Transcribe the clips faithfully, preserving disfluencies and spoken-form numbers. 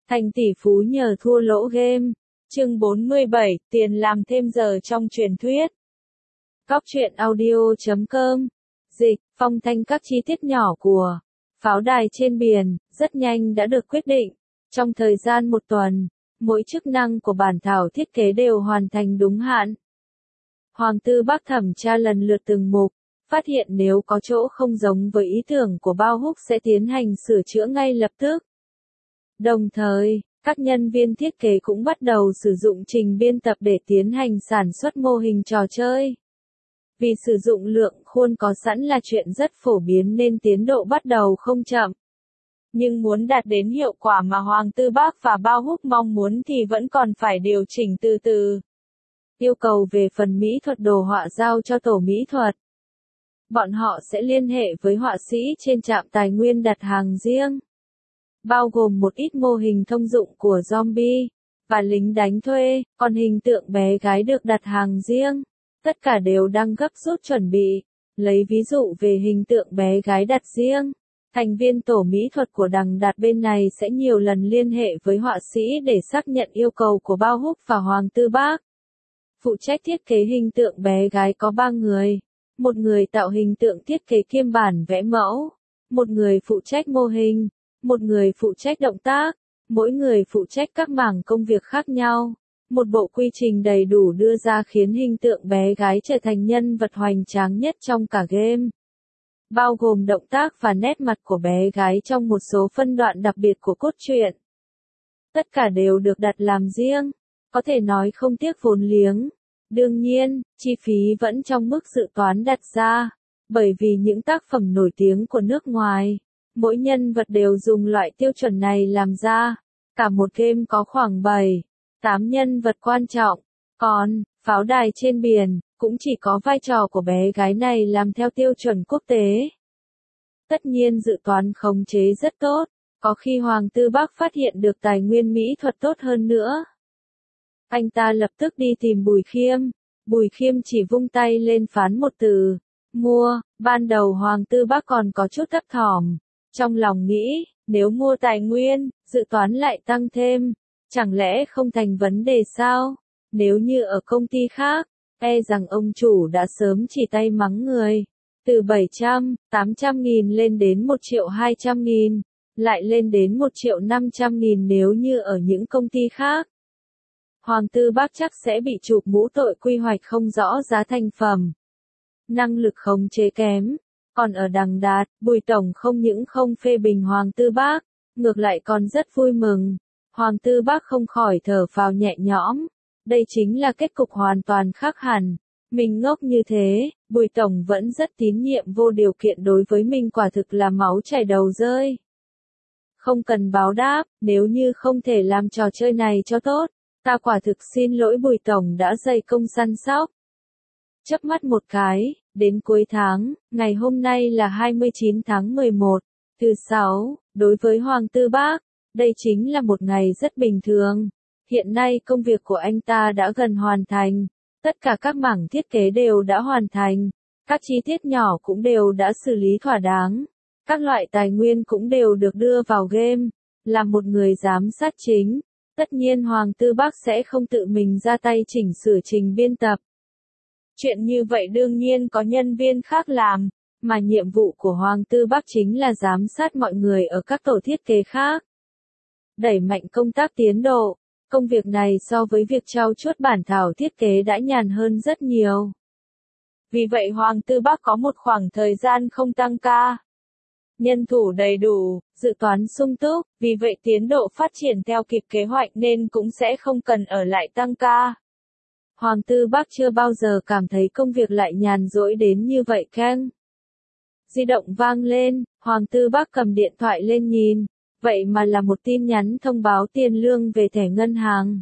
Thành tỷ phú nhờ thua lỗ game. Chương bốn mươi bảy, tiền làm thêm giờ trong truyền thuyết. Góc truyện audio chấm com. Dịch, phong thanh các chi tiết nhỏ của pháo đài trên biển, rất nhanh đã được quyết định. Trong thời gian một tuần, mỗi chức năng của bản thảo thiết kế đều hoàn thành đúng hạn. Hoàng Tư Bắc thẩm tra lần lượt từng mục, phát hiện nếu có chỗ không giống với ý tưởng của Bao Húc sẽ tiến hành sửa chữa ngay lập tức. Đồng thời, các nhân viên thiết kế cũng bắt đầu sử dụng trình biên tập để tiến hành sản xuất mô hình trò chơi. Vì sử dụng lượng khuôn có sẵn là chuyện rất phổ biến nên tiến độ bắt đầu không chậm. Nhưng muốn đạt đến hiệu quả mà Hoàng Tư Bắc và Bao Húc mong muốn thì vẫn còn phải điều chỉnh từ từ. Yêu cầu về phần mỹ thuật đồ họa giao cho tổ mỹ thuật. Bọn họ sẽ liên hệ với họa sĩ trên trạm tài nguyên đặt hàng riêng. Bao gồm một ít mô hình thông dụng của zombie và lính đánh thuê, còn hình tượng bé gái được đặt hàng riêng. Tất cả đều đang gấp rút chuẩn bị. Lấy ví dụ về hình tượng bé gái đặt riêng. Thành viên tổ mỹ thuật của Đằng Đạt bên này sẽ nhiều lần liên hệ với họa sĩ để xác nhận yêu cầu của Bao Húc và Hoàng Tư Bắc. Phụ trách thiết kế hình tượng bé gái có ba người. Một người tạo hình tượng thiết kế kiêm bản vẽ mẫu. Một người phụ trách mô hình. Một người phụ trách động tác. Mỗi người phụ trách các mảng công việc khác nhau. Một bộ quy trình đầy đủ đưa ra khiến hình tượng bé gái trở thành nhân vật hoành tráng nhất trong cả game. Bao gồm động tác và nét mặt của bé gái trong một số phân đoạn đặc biệt của cốt truyện. Tất cả đều được đặt làm riêng, có thể nói không tiếc vốn liếng. Đương nhiên, chi phí vẫn trong mức dự toán đặt ra, bởi vì những tác phẩm nổi tiếng của nước ngoài, mỗi nhân vật đều dùng loại tiêu chuẩn này làm ra. Cả một game có khoảng bảy, tám nhân vật quan trọng, còn pháo đài trên biển cũng chỉ có vai trò của bé gái này làm theo tiêu chuẩn quốc tế. Tất nhiên dự toán khống chế rất tốt, có khi Hoàng Tư Bắc phát hiện được tài nguyên mỹ thuật tốt hơn nữa. Anh ta lập tức đi tìm Bùi Khiêm, Bùi Khiêm chỉ vung tay lên phán một từ, mua. Ban đầu Hoàng Tư Bắc còn có chút thấp thỏm, trong lòng nghĩ, nếu mua tài nguyên, dự toán lại tăng thêm, chẳng lẽ không thành vấn đề sao? Nếu như ở công ty khác, e rằng ông chủ đã sớm chỉ tay mắng người. Từ bảy trăm, tám trăm nghìn lên đến một triệu hai trăm nghìn, lại lên đến một triệu năm trăm nghìn nếu như ở những công ty khác. Hoàng Tư Bắc chắc sẽ bị chụp mũ tội quy hoạch không rõ giá thành phẩm. Năng lực khống chế kém. Còn ở Đằng Đạt, Bùi Tổng không những không phê bình Hoàng Tư Bắc, ngược lại còn rất vui mừng. Hoàng Tư Bắc không khỏi thở phào nhẹ nhõm. Đây chính là kết cục hoàn toàn khác hẳn. Mình ngốc như thế, Bùi Tổng vẫn rất tín nhiệm vô điều kiện đối với mình, quả thực là máu chảy đầu rơi. Không cần báo đáp, nếu như không thể làm trò chơi này cho tốt, ta quả thực xin lỗi Bùi Tổng đã dày công săn sóc. Chớp mắt một cái, đến cuối tháng, ngày hôm nay là hai mươi chín tháng mười một, thứ sáu, đối với Hoàng Tư Bắc, đây chính là một ngày rất bình thường. Hiện nay công việc của anh ta đã gần hoàn thành, tất cả các mảng thiết kế đều đã hoàn thành, các chi tiết nhỏ cũng đều đã xử lý thỏa đáng, các loại tài nguyên cũng đều được đưa vào game. Là một người giám sát chính, tất nhiên Hoàng Tư Bắc sẽ không tự mình ra tay chỉnh sửa trình biên tập. Chuyện như vậy đương nhiên có nhân viên khác làm, mà nhiệm vụ của Hoàng Tư Bắc chính là giám sát mọi người ở các tổ thiết kế khác. Đẩy mạnh công tác tiến độ. Công việc này so với việc trau chuốt bản thảo thiết kế đã nhàn hơn rất nhiều. Vì vậy Hoàng Tư Bắc có một khoảng thời gian không tăng ca. Nhân thủ đầy đủ, dự toán sung túc, vì vậy tiến độ phát triển theo kịp kế hoạch nên cũng sẽ không cần ở lại tăng ca. Hoàng Tư Bắc chưa bao giờ cảm thấy công việc lại nhàn rỗi đến như vậy keng. Di động vang lên, Hoàng Tư Bắc cầm điện thoại lên nhìn. Vậy mà là một tin nhắn thông báo tiền lương về thẻ ngân hàng.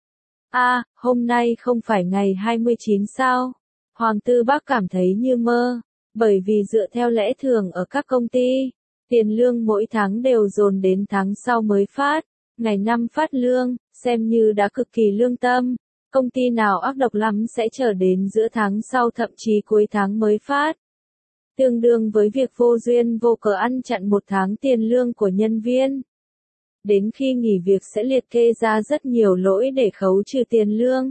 A, à, hôm nay không phải ngày hai mươi chín sao? Hoàng Tư Bắc cảm thấy như mơ, bởi vì dựa theo lẽ thường ở các công ty, tiền lương mỗi tháng đều dồn đến tháng sau mới phát, ngày năm phát lương, xem như đã cực kỳ lương tâm. Công ty nào ác độc lắm sẽ chờ đến giữa tháng sau thậm chí cuối tháng mới phát. Tương đương với việc vô duyên vô cớ ăn chặn một tháng tiền lương của nhân viên. đến khi nghỉ việc sẽ liệt kê ra rất nhiều lỗi để khấu trừ tiền lương.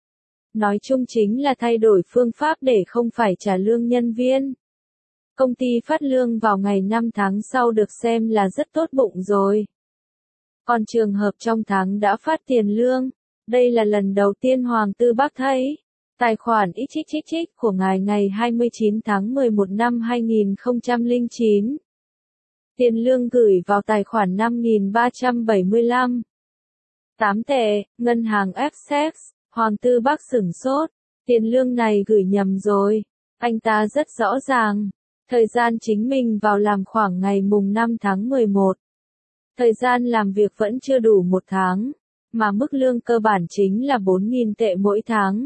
Nói chung chính là thay đổi phương pháp để không phải trả lương nhân viên. Công ty phát lương vào ngày năm tháng sau được xem là rất tốt bụng rồi. Còn trường hợp trong tháng đã phát tiền lương, đây là lần đầu tiên Hoàng Tư Bắc thấy. Tài khoản ích ích ích ích của ngài ngày hai mươi chín tháng mười một năm hai nghìn không trăm lẻ chín. Tiền lương gửi vào tài khoản năm nghìn ba trăm bảy mươi lăm. tám tệ, ngân hàng Essex, Hoàng Tư Bắc sửng sốt. Tiền lương này gửi nhầm rồi. Anh ta rất rõ ràng. Thời gian chính mình vào làm khoảng ngày mùng năm tháng mười một. Thời gian làm việc vẫn chưa đủ một tháng, mà mức lương cơ bản chính là bốn nghìn tệ mỗi tháng.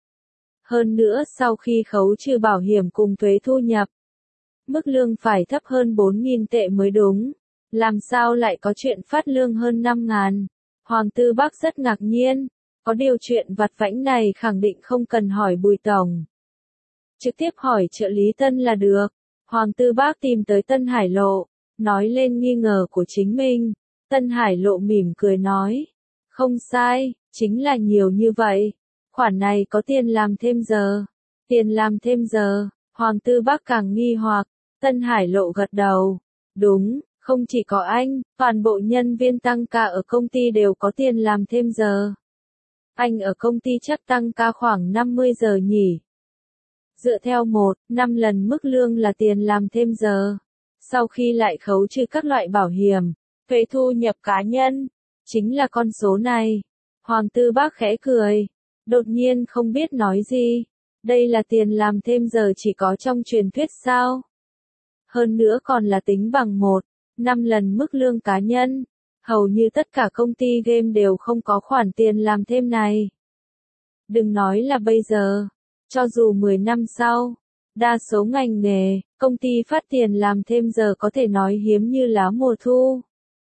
Hơn nữa sau khi khấu trừ bảo hiểm cùng thuế thu nhập, mức lương phải thấp hơn bốn nghìn tệ mới đúng. Làm sao lại có chuyện phát lương hơn năm ngàn? Hoàng Tư Bắc rất ngạc nhiên. Có điều chuyện vặt vãnh này khẳng định không cần hỏi Bùi Tổng. Trực tiếp hỏi trợ lý Tân là được. Hoàng Tư Bắc tìm tới Tân Hải Lộ, nói lên nghi ngờ của chính mình. Tân Hải Lộ mỉm cười nói. Không sai, chính là nhiều như vậy. Khoản này có tiền làm thêm giờ. Tiền làm thêm giờ, Hoàng Tư Bắc càng nghi hoặc. Tân Hải Lộ gật đầu. Đúng, không chỉ có anh, toàn bộ nhân viên tăng ca ở công ty đều có tiền làm thêm giờ. Anh ở công ty chắc tăng ca khoảng năm mươi giờ nhỉ. Dựa theo một, năm lần mức lương là tiền làm thêm giờ. Sau khi lại khấu trừ các loại bảo hiểm, thuế thu nhập cá nhân, chính là con số này. Hoàng Tư Bắc khẽ cười. Đột nhiên không biết nói gì. Đây là tiền làm thêm giờ chỉ có trong truyền thuyết sao? Hơn nữa còn là tính bằng một, năm lần mức lương cá nhân. Hầu như tất cả công ty game đều không có khoản tiền làm thêm này. Đừng nói là bây giờ, cho dù mười năm sau, đa số ngành nghề, công ty phát tiền làm thêm giờ có thể nói hiếm như lá mùa thu.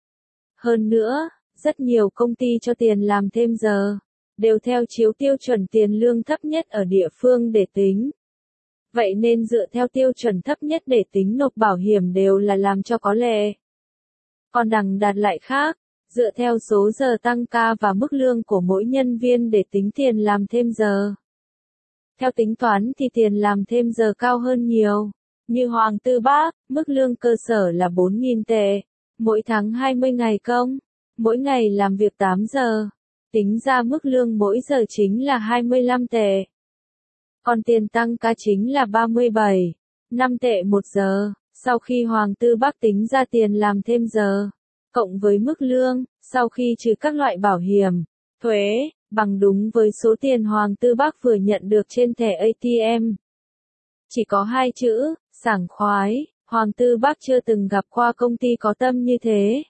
Hơn nữa, rất nhiều công ty cho tiền làm thêm giờ, đều theo chiếu tiêu chuẩn tiền lương thấp nhất ở địa phương để tính. Vậy nên dựa theo tiêu chuẩn thấp nhất để tính nộp bảo hiểm đều là làm cho có lệ. Còn đằng đạt lại khác, dựa theo số giờ tăng ca và mức lương của mỗi nhân viên để tính tiền làm thêm giờ. Theo tính toán thì tiền làm thêm giờ cao hơn nhiều. Như Hoàng Tư Bắc, mức lương cơ sở là bốn nghìn tệ, mỗi tháng hai mươi ngày công, mỗi ngày làm việc tám giờ. Tính ra mức lương mỗi giờ chính là hai mươi lăm tệ. Còn tiền tăng ca chính là ba mươi bảy, năm tệ một giờ. Sau khi Hoàng Tư Bắc tính ra tiền làm thêm giờ, cộng với mức lương, sau khi trừ các loại bảo hiểm, thuế, bằng đúng với số tiền Hoàng Tư Bắc vừa nhận được trên thẻ a tê em. Chỉ có hai chữ, sảng khoái. Hoàng Tư Bắc chưa từng gặp qua công ty có tâm như thế.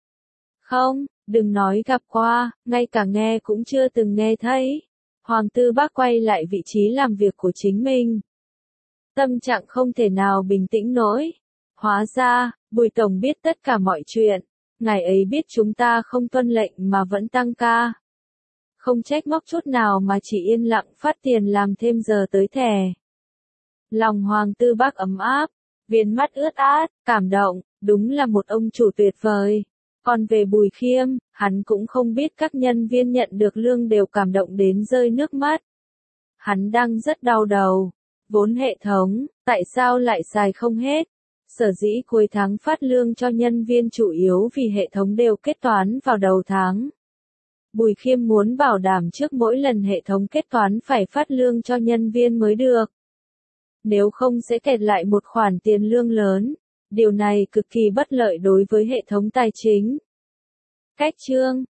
Không, đừng nói gặp qua, ngay cả nghe cũng chưa từng nghe thấy. Hoàng Tư Bắc quay lại vị trí làm việc của chính mình. Tâm trạng không thể nào bình tĩnh nổi. Hóa ra, Bùi Tổng biết tất cả mọi chuyện. Ngài ấy biết chúng ta không tuân lệnh mà vẫn tăng ca. Không trách móc chút nào mà chỉ yên lặng phát tiền làm thêm giờ tới thẻ. Lòng Hoàng Tư Bắc ấm áp, viền mắt ướt át, cảm động, đúng là một ông chủ tuyệt vời. Còn về Bùi Khiêm, hắn cũng không biết các nhân viên nhận được lương đều cảm động đến rơi nước mắt. Hắn đang rất đau đầu. Vốn hệ thống, tại sao lại xài không hết? Sở dĩ cuối tháng phát lương cho nhân viên chủ yếu vì hệ thống đều kết toán vào đầu tháng. Bùi Khiêm muốn bảo đảm trước mỗi lần hệ thống kết toán phải phát lương cho nhân viên mới được. Nếu không sẽ kẹt lại một khoản tiền lương lớn. Điều này cực kỳ bất lợi đối với hệ thống tài chính. Cách chương